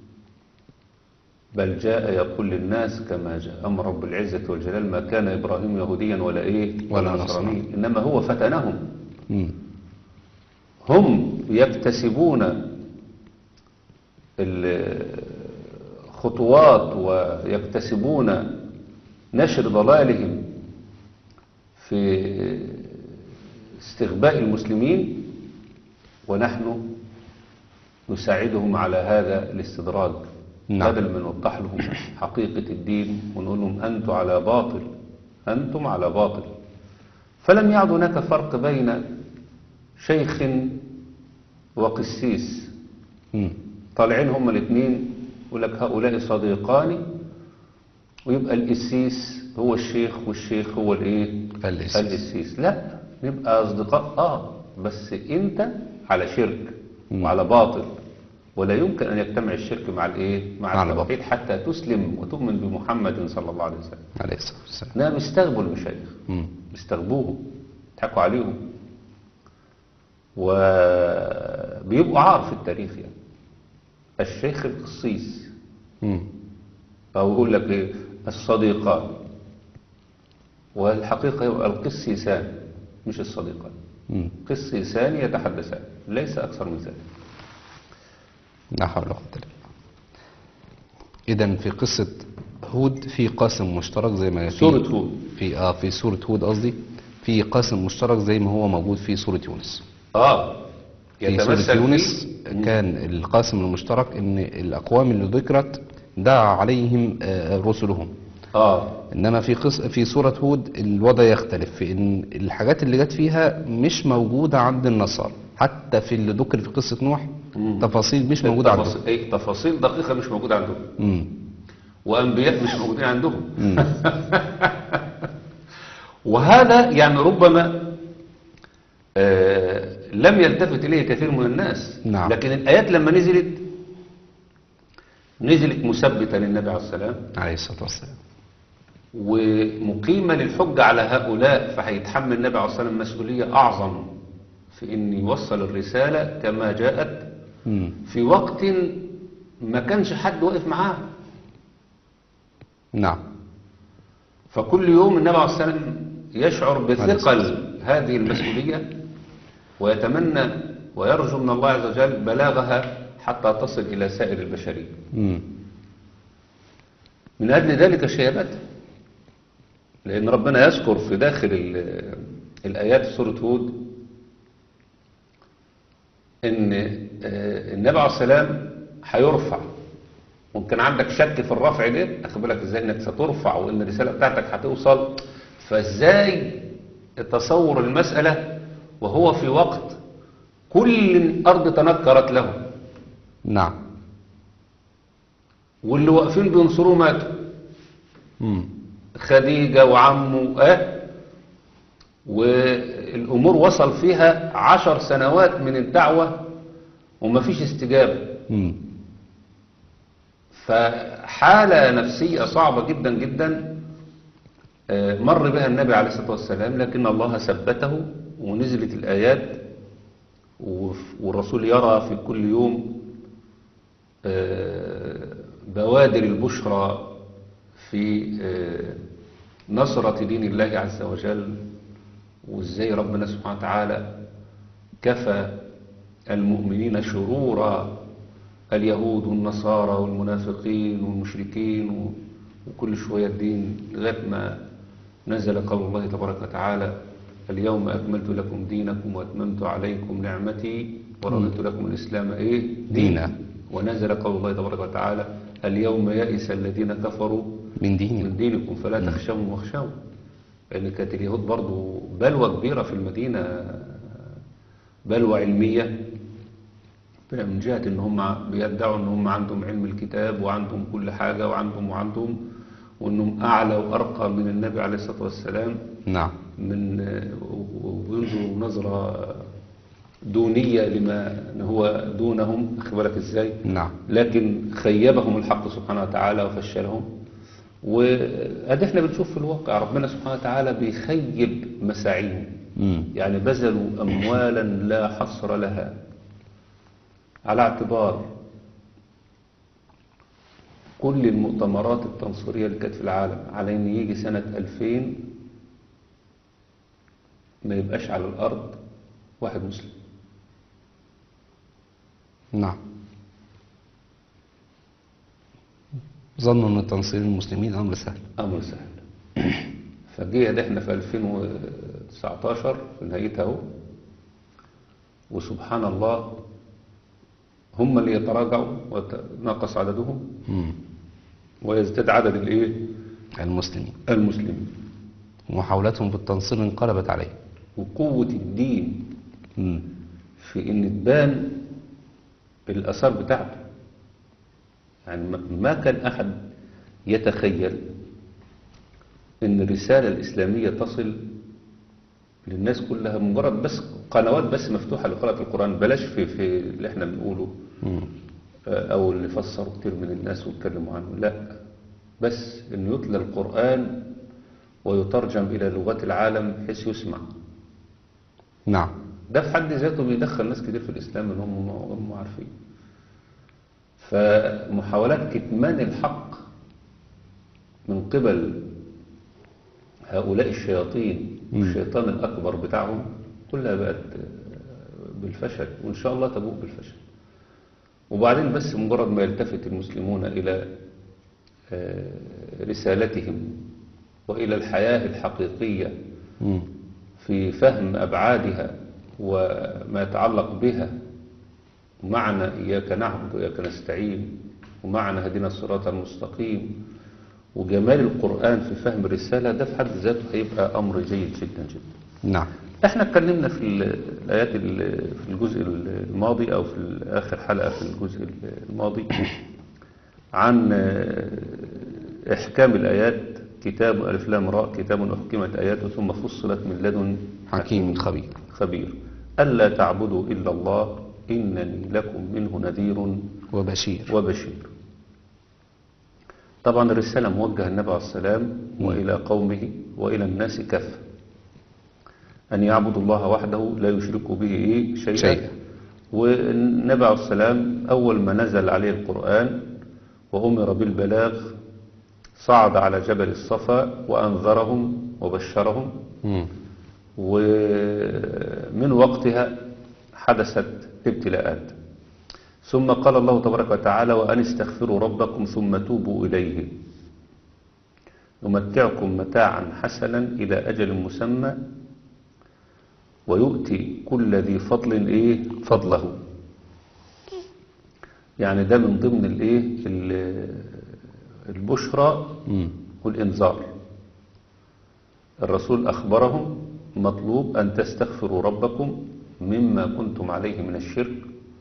C: بل جاء يقول للناس كما جاء أمر رب العزة والجلال: ما كان إبراهيم يهوديا ولا إيه
B: ولا
C: ولا
B: نصراني.
C: نصرانيا، إنما هو فتنهم.
B: مم.
C: هم يكتسبون الخطوات ويكتسبون نشر ضلالهم في استغباء المسلمين، ونحن نساعدهم على هذا الاستدراج.
B: نعم.
C: بدل ما نوضح لهم حقيقة الدين ونقول لهم أنتم على باطل، أنتم على باطل. فلم يعد هناك فرق بين شيخ وقسيس.
B: مم.
C: طالعين هما الاثنين يقول لك هؤلاء صديقان، ويبقى القسيس هو الشيخ والشيخ هو الايه؟
B: القسيس.
C: القسيس. لا، نبقى اصدقاء اه بس انت على شرك
B: مم.
C: وعلى باطل، ولا يمكن ان يجتمع الشرك مع الايه؟ مع
B: مع
C: التوحيد
B: الباطل.
C: حتى تسلم وتؤمن بمحمد صلى الله عليه وسلم.
B: عليه الصلاة والسلام.
C: لا، بيستغبوا المشايخ،
B: مم.
C: بيستغبوهم، يضحكوا عليهم، وبيبقوا عار في التاريخ. يعني الشيخ القسيس،
B: مم.
C: أو يقول لك إيه؟ الصديقان، والحقيقة يبقى القسيسان مش الصديقان.
B: مم.
C: قسيسان يتحدثان، ليس أكثر من ذلك.
B: لا حول ولا قوة إلا بالله. إذن في قصة هود في قاسم مشترك زي ما في
C: سورة هود.
B: في اه في سورة هود قصدي، في قاسم مشترك زي ما هو موجود في سورة يونس.
C: آه
B: في سورة يونس كان القاسم المشترك ان الأقوام اللي ذكرت دعا عليهم آه، رسلهم.
C: آه
B: انما في قص في سورة هود الوضع يختلف في ان الحاجات اللي جت فيها مش موجودة عند النصارى. حتى في اللي ذكر في قصة نوح
C: مم.
B: تفاصيل مش موجودة عندهم.
C: تفاصيل, إيه؟ تفاصيل دقيقة مش موجودة عندهم،
B: مم.
C: وأنبياء مش موجودين عندهم.
B: مم.
C: وهذا يعني ربما آه لم يلتفت إليه كثير من الناس.
B: نعم.
C: لكن الآيات لما نزلت نزلت مثبتة للنبي عليه السلام
B: عليه الصلاة والسلام.
C: ومقيمة للحجة على هؤلاء، فهيتحمل النبي عليه الصلاة والسلام مسؤولية أعظم في أن يوصل الرسالة كما جاءت
B: مم.
C: في وقت ما كانش حد واقف معاه.
B: نعم.
C: فكل يوم النبي عليه الصلاة والسلام يشعر بثقل هذه المسؤولية ويتمنى ويرجو من الله عز وجل بلاغها حتى تصل إلى سائر البشرية.
B: مم.
C: من أجل ذلك شيبته، لأن ربنا يذكر في داخل ال- الآيات في سورة هود إن آه، النبي عليه السلام هيرفع، ممكن عندك شك في الرفع ده، أخد بالك إزاي إنك سترفع وإن الرسالة بتاعتك هتوصل. فإزاي تصور المسألة وهو في وقت كل الأرض تنكرت له،
B: نعم.
C: واللي واقفين بينصروه ماتوا،
B: مم.
C: خديجة وعمه اه والأمور وصل فيها عشر سنوات من الدعوة ومفيش استجابة.
B: مم.
C: فحالة نفسية صعبة جدا جدا آه، مر بها النبي عليه الصلاة والسلام، لكن الله ثبته ونزلت الآيات وف- والرسول يرى في كل يوم آه، بوادر البشرى في آه، نصرة دين الله عز وجل، وازاي ربنا سبحانه وتعالى كفى المؤمنين شرورا اليهود والنصارى والمنافقين والمشركين و- وكل شوية الدين، لغاية ما نزل قول الله تبارك وتعالى اليوم أكملت لكم دينكم وأتممت عليكم نعمتي ورضيت لكم الإسلام إيه
B: دينا.
C: ونزل قول الله تبارك وتعالى اليوم يئس الذين كفروا
B: من ديننا.
C: من دينكم فلا تخشوهم واخشوا. لأن كانت اليهود برضو بلوى كبيرة في المدينة، بلوى علمية من جهة ان هم بيدعوا ان هم عندهم علم الكتاب وعندهم كل حاجة وعندهم وعندهم وانهم اعلى وارقى من النبي عليه الصلاة والسلام،
B: نعم.
C: من وينظروا نظرة دونية لما هو دونهم، أخذ بالك ازاي.
B: نعم.
C: لكن خيبهم الحق سبحانه وتعالى وفشلهم. وهذا احنا بنشوف في الواقع ربنا سبحانه وتعالى بيخيب مساعيهم،
B: مم.
C: يعني بذلوا أموالا لا حصر لها، على اعتبار كل المؤتمرات التنصيرية اللي كانت في العالم على ان يجي سنة ألفين ما يبقاش على الأرض واحد مسلم.
B: نعم. ظنوا ان تنصير المسلمين امر سهل.
C: أمر سهل. فجيه ده احنا في ألفين وتسعتاشر في نهايتها اهو، وسبحان الله هم اللي يتراجعوا ويتناقص عددهم
B: مم.
C: ويزداد عدد الايه
B: المسلمين.
C: المسلمين،
B: محاولتهم بالتنصير انقلبت عليه.
C: وقوة الدين
B: مم.
C: في ان تبان الآثار بتاعته. يعني ما- ما كان أحد يتخيل ان الرسالة الإسلامية تصل للناس كلها، مجرد بس قنوات بس مفتوحة لقراءة القرآن، بلاش في, في اللي احنا بنقوله
B: مم.
C: آه، او اللي فسروا كتير من الناس واتكلموا عنه، لا، بس انه يتلى القرآن ويترجم الى لغات العالم بحيث يسمع.
B: نعم.
C: ده في حد ذاته بيدخل ناس كتير في الاسلام ان هم هم عارفين. فمحاولات كتمان الحق من قبل هؤلاء الشياطين والشيطان الأكبر بتاعهم كلها بقت بالفشل، وإن شاء الله تبوء بالفشل. وبعدين بس مجرد ما يلتفت المسلمون إلى آه، رسالتهم وإلى الحياة الحقيقية
B: مم.
C: في فهم أبعادها وما يتعلق بها، ومعنى إياك نعبد وإياك نستعين، ومعنى هدينا الصراط المستقيم، وجمال القرآن في فهم الرسالة، ده في حد ذاته هيبقى أمر جيد جدا جدا.
B: نعم.
C: احنا اتكلمنا في ال- الآيات ال- في الجزء الماضي أو في آخر حلقة في الجزء الماضي عن آه، إحكام الآيات. كتاب ألف لام راء كتاب أحكمت آياته ثم فصلت من لدن
B: حكيم خبير.
C: خبير ألا تعبدوا إلا الله إنني لكم منه نذير
B: وبشير.
C: وبشير. طبعا الرسالة موجهة النبي عليه السلام وإلى قومه وإلى الناس كافة، أن يعبدوا الله وحده لا يشركوا به إيه شيئا.
B: شيئا.
C: والنبي عليه السلام أول ما نزل عليه القرآن وأمر بالبلاغ صعد على جبل الصفا وأنذرهم وبشرهم،
B: مم.
C: ومن وقتها حدثت ابتلاءات. ثم قال الله تبارك وتعالى وأن استغفروا ربكم ثم توبوا إليه يمتعكم متاعا حسنا إلى أجل مسمى ويؤتي كل ذي فضل إيه فضله. يعني ده من ضمن الإيه البشرى
B: مم.
C: والإنذار. الرسول أخبرهم مطلوب أن تستغفروا ربكم مما كنتم عليه من الشرك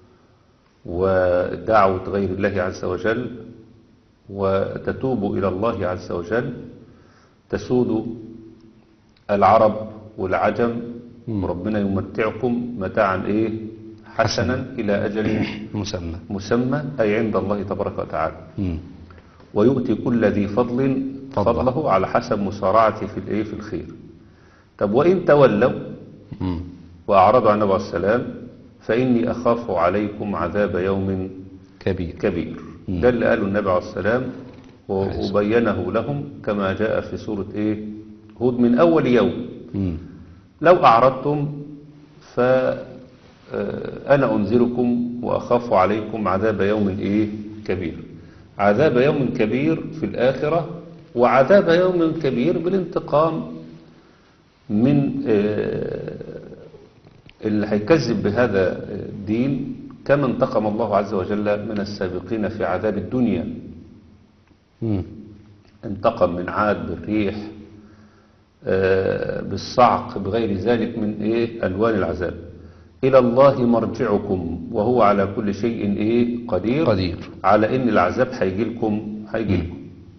C: ودعوة غير الله عز وجل، وتتوبوا إلى الله عز وجل. تسود العرب والعجم وربنا يمتعكم متاعا إيه حسنا إلى أجل
B: مسمى.
C: مسمى أي عند الله تبارك وتعالى.
B: مم.
C: ويؤتي كل ذي فضل
B: فضله.
C: فضله على حسب مسارعته في الايه في الخير. طب وإن تولوا
B: مم.
C: وأعرضوا عن النبي عليه السلام فإني أخاف عليكم عذاب يوم
B: كبير.
C: كبير.
B: مم.
C: ده اللي قاله النبي عليه السلام وبينه لهم كما جاء في سورة إيه هود من أول يوم.
B: مم.
C: لو أعرضتم فأنا أنذركم وأخاف عليكم عذاب يوم إيه كبير. عذاب يوم كبير في الآخرة وعذاب يوم كبير بالانتقام من اللي هيكذب بهذا الدين كما انتقم الله عز وجل من السابقين في عذاب الدنيا.
B: مم.
C: انتقم من عاد بالريح بالصعق بغير ذلك من إيه ألوان العذاب. إلى الله مرجعكم وهو على كل شيء إيه قدير,
B: قدير.
C: على إن العذاب هيجي لكم هيجي لكم.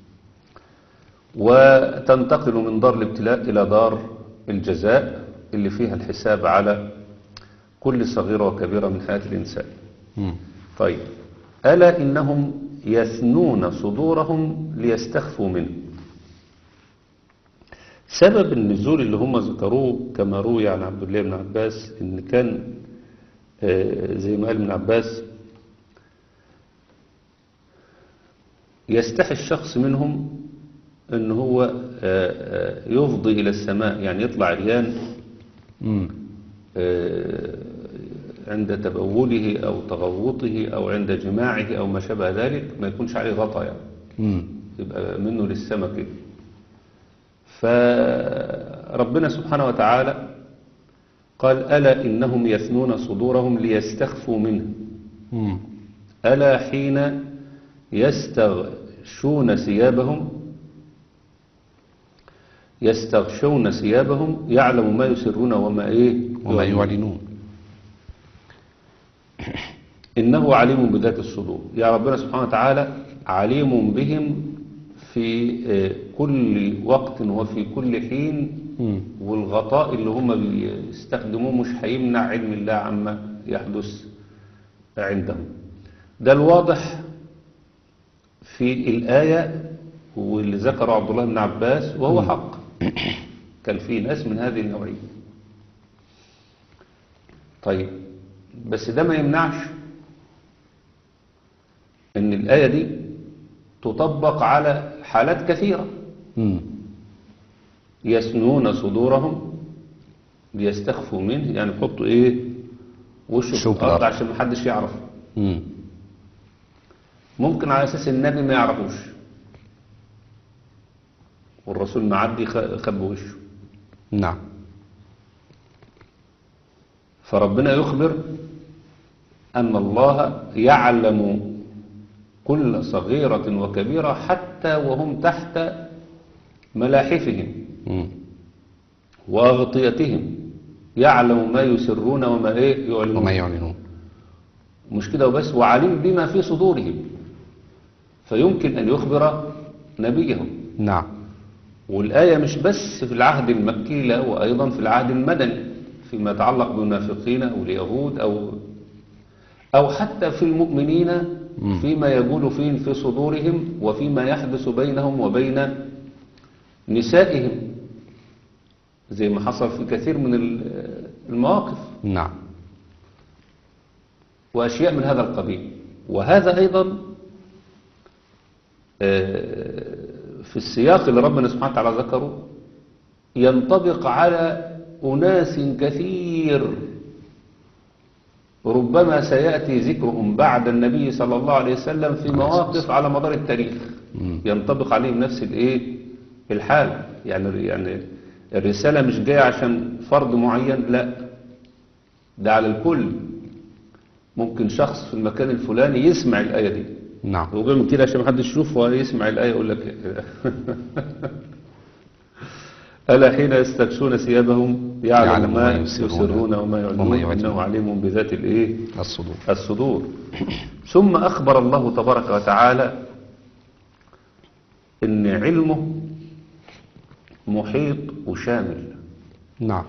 C: وتنتقل من دار الابتلاء إلى دار الجزاء اللي فيها الحساب على كل صغيرة وكبيرة من حياة الإنسان.
B: مم.
C: طيب ألا إنهم يثنون صدورهم ليستخفوا منه. سبب النزول اللي هم ذكروه كما روي عن عبد الله بن عباس إن كان زي ما قال ابن عباس يستحي الشخص منهم ان هو يفضي الى السماء، يعني يطلع عريان عند تبوله او تغوطه او عند جماعه او ما شابه ذلك، ما يكونش عليه غطا يعني
B: مم.
C: يبقى منه للسماء كده. فربنا سبحانه وتعالى قال ألا إنهم يثنون صدورهم ليستخفوا منه.
B: مم.
C: ألا حين يستغشون ثيابهم يستغشون ثيابهم يعلم ما يسرون وما إيه
B: وما يعلنون.
C: إنه عليم بذات الصدور. يا ربنا سبحانه وتعالى عليم بهم في كل وقت وفي كل حين.
B: مم.
C: والغطاء اللي هم بيستخدموه مش هيمنع علم الله عما يحدث عندهم. ده الواضح في الآية واللي ذكره عبد الله بن عباس وهو حق. كان في ناس من هذه النوعية. طيب بس ده ما يمنعش ان الآية دي تطبق على حالات كثيرة.
B: مم.
C: يسنون صدورهم ليستخفوا منه، يعني يحطوا ايه وشه في الارض عشان ما حدش يعرف.
B: مم.
C: ممكن على اساس النبي ما يعرفوش والرسول معدي خب وشه.
B: نعم.
C: فربنا يخبر ان الله يعلم كل صغيرة وكبيرة حتى وهم تحت ملاحفهم
B: مم.
C: وأغطيتهم يعلم ما يسرون وما ايه
B: وما
C: يعلنون.
B: يعلنون.
C: مش كده وبس، وعليم بما في صدورهم، فيمكن أن يخبر نبيه.
B: نعم.
C: والآية مش بس في العهد المكي، لا، وأيضا في العهد المدني فيما يتعلق بالمنافقين أو اليهود أو أو حتى في المؤمنين فيما يقول فيه في صدورهم وفيما يحدث بينهم وبين نسائهم، زي ما حصل في كثير من المواقف.
B: نعم.
C: وأشياء من هذا القبيل. وهذا أيضا في السياق اللي ربنا سبحانه وتعالى ذكره ينطبق على أناس كثير ربما سيأتي ذكرهم بعد النبي صلى الله عليه وسلم في مواقف على مدار التاريخ ينطبق عليهم نفس الايه الحال. يعني يعني الرسالة مش جاية عشان فرد معين، لا، ده على الكل. ممكن شخص في المكان الفلاني يسمع الآية دي،
B: نعم،
C: هو بيعمل كده عشان محدش يشوفه ويسمع الآية يقول لك ألا حين يستغشون ثيابهم يعلم ما يسرون وما يعلنون إنه عليم بذات الإيه
B: الصدور.
C: الصدور. ثم أخبر الله تبارك وتعالى إن علمه محيط وشامل.
B: نعم.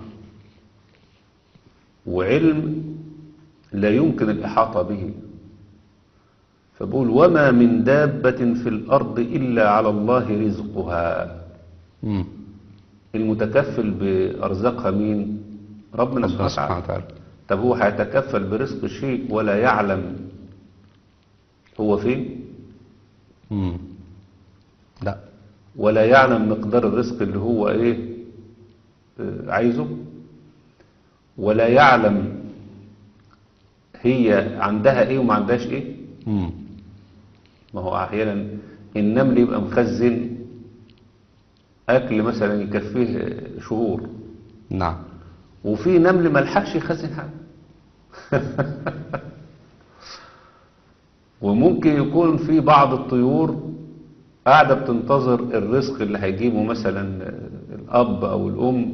C: وعلم لا يمكن الإحاطة به. فبقول وما من دابة في الأرض إلا على الله رزقها.
B: مم.
C: المتكفل بأرزاقها مين؟ ربنا سبحانه وتعالى. طب هو هيتكفل برزق شيء ولا يعلم هو فين؟
B: مم. لا.
C: ولا يعلم مقدار الرزق اللي هو ايه آه عايزه، ولا يعلم هي عندها ايه وما عندهاش ايه.
B: مم.
C: ما هو احيانا النمل يبقى مخزن اكل مثلا يكفيه شهور.
B: نعم.
C: وفي نمل ملحقش يخزن حاجه. وممكن يكون في بعض الطيور قاعده بتنتظر الرزق اللي هيجيبه مثلا الاب او الام،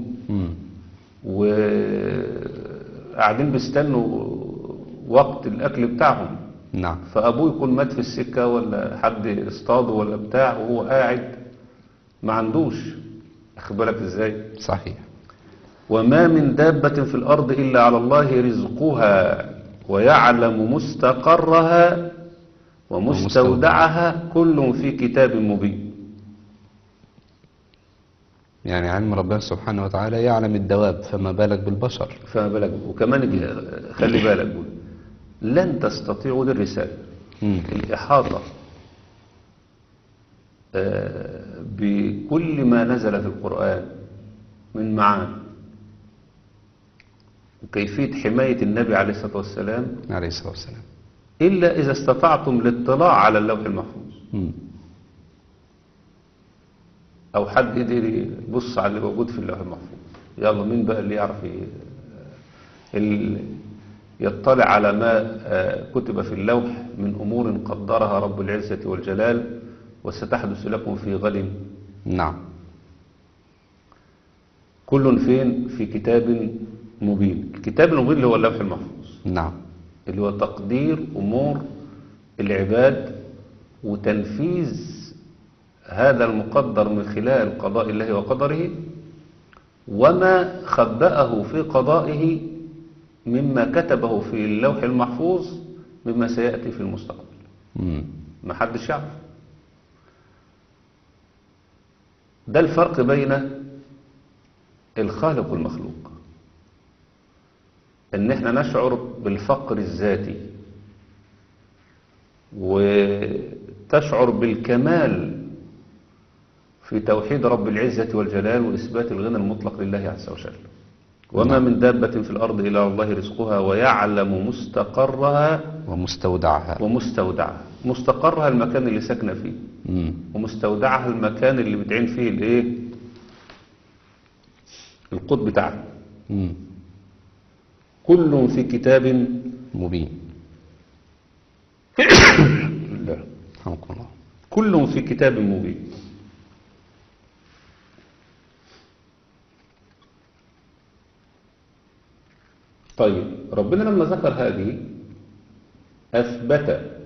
C: وقاعدين بيستنوا وقت الاكل بتاعهم.
B: نعم.
C: فابوه يكون مات في السكه ولا حد اصطاده ولا بتاع، وهو قاعد ما عندوش. اخد بالك ازاي؟
B: صحيح.
C: وما من دابة في الأرض إلا على الله رزقها ويعلم مستقرها ومستودعها كل في كتاب مبين.
B: يعني علم ربنا سبحانه وتعالى يعلم الدواب، فما بالك بالبشر.
C: فما بالك. وكمان خلي بالك بقول لن تستطيعوا دي الرسالة
B: مم.
C: الإحاطة بكل ما نزل في القرآن من معاني وكيفية حماية النبي عليه الصلاة والسلام
B: عليه الصلاة والسلام
C: إلا إذا استطعتم الاطلاع على اللوح المحفوظ.
B: مم.
C: أو حد يقدر يبص على اللي موجود في اللوح المحفوظ. يلا مين بقى اللي يعرف اللي يطلع على ما كتب في اللوح من أمور قدرها رب العزة والجلال وستحدث لكم في غد.
B: نعم.
C: كل فين؟ في كتاب مبين. الكتاب المبين اللي هو اللوح المحفوظ.
B: نعم.
C: اللي هو تقدير أمور العباد وتنفيذ هذا المقدر من خلال قضاء الله وقدره، وما خبأه في قضائه مما كتبه في اللوح المحفوظ مما سيأتي في المستقبل.
B: مم.
C: ما حدش يعرف. ده الفرق بين الخالق والمخلوق، ان احنا نشعر بالفقر الذاتي وتشعر بالكمال في توحيد رب العزة والجلال وإثبات الغنى المطلق لله عز وجل. وما من دابة في الأرض إلا الله رزقها ويعلم مستقرها
B: ومستودعها.
C: ومستودعها. مستقرها المكان اللي ساكنة فيه.
B: مم.
C: ومستودعها المكان اللي بتعين فيه الايه القط بتاعها.
B: مم.
C: كل في كتاب
B: مبين.
C: لا.
B: رحمكم الله.
C: كل في كتاب مبين. طيب ربنا لما ذكر هذه أثبت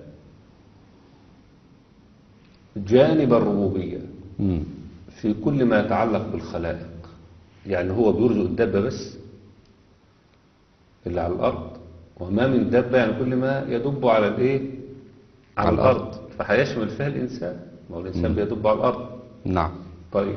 C: جانب الربوبية
B: مم.
C: في كل ما يتعلق بالخلائق. يعني هو بيرزق الدابة بس اللي على الأرض، وما من دابة يعني كل ما يدب على الإيه؟ على,
B: على
C: الأرض,
B: الأرض.
C: فهيشمل فيها الإنسان، ما هو الإنسان
B: مم.
C: بيدب على الأرض.
B: نعم.
C: طيب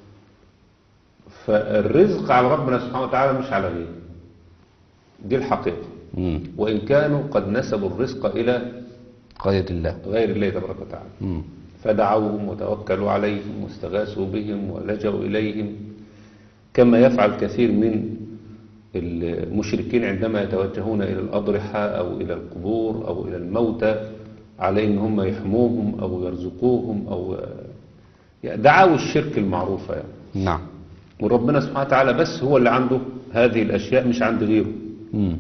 C: فالرزق على ربنا سبحانه وتعالى مش على غيره، دي الحقيقة.
B: مم.
C: وإن كانوا قد نسبوا الرزق إلى
B: غير الله.
C: غير الله تبارك وتعالى،
B: مم.
C: فدعوهم وتوكلوا عليهم واستغاثوا بهم ولجأوا إليهم، كما يفعل كثير من المشركين عندما يتوجهون إلى الأضرحة أو إلى القبور أو إلى الموتى على إن هم يحموهم أو يرزقوهم أو يعني دعاوى الشرك المعروفة يعني.
B: نعم.
C: وربنا سبحانه وتعالى بس هو اللي عنده هذه الأشياء مش عند غيره.
B: مم.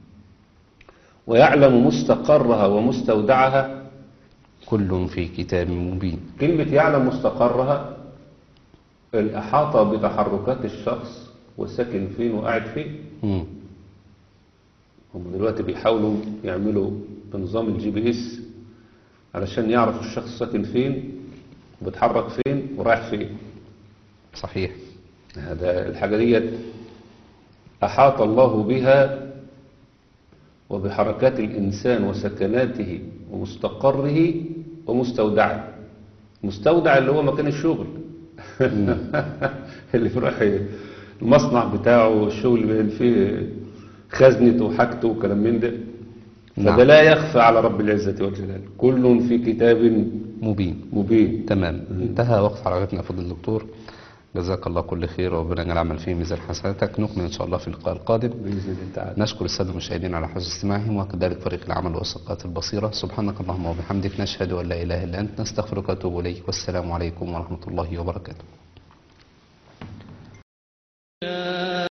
C: ويعلم مستقرها ومستودعها
B: كل في كتاب مبين.
C: كلمة يعلم مستقرها الإحاطة بتحركات الشخص وساكن فين وقاعد فين.
B: مم.
C: هم دلوقتي بيحاولوا يعملوا بنظام الجي بي اس علشان يعرفوا الشخص ساكن فين وبيتحرك فين ورايح فين.
B: صحيح.
C: هذا الحاجة دي أحاط الله بها وبحركات الإنسان وسكناته ومستقره ومستودعه. مستودع اللي هو مكان الشغل اللي بيروح المصنع بتاعه الشغل بين فيه خزنته وحاجته وكلام من ده.
B: نعم.
C: فده لا يخفى على رب العزة والجلال، كل في كتاب
B: مبين.
C: مبين.
B: تمام. انتهى وقت حلقتنا فضل الدكتور، جزاك الله كل خير وربنا يجعل العمل فيه ميزان حسناتك. نكمل ان شاء الله في اللقاء القادم
C: بإذن الله تعالى.
B: نشكر الساده المشاهدين على حسن استماعهم وكذلك فريق العمل والثقات البصيره. سبحانك اللهم وبحمدك نشهد ان لا اله الا انت نستغفرك ونتوب اليك والسلام عليكم ورحمه الله وبركاته.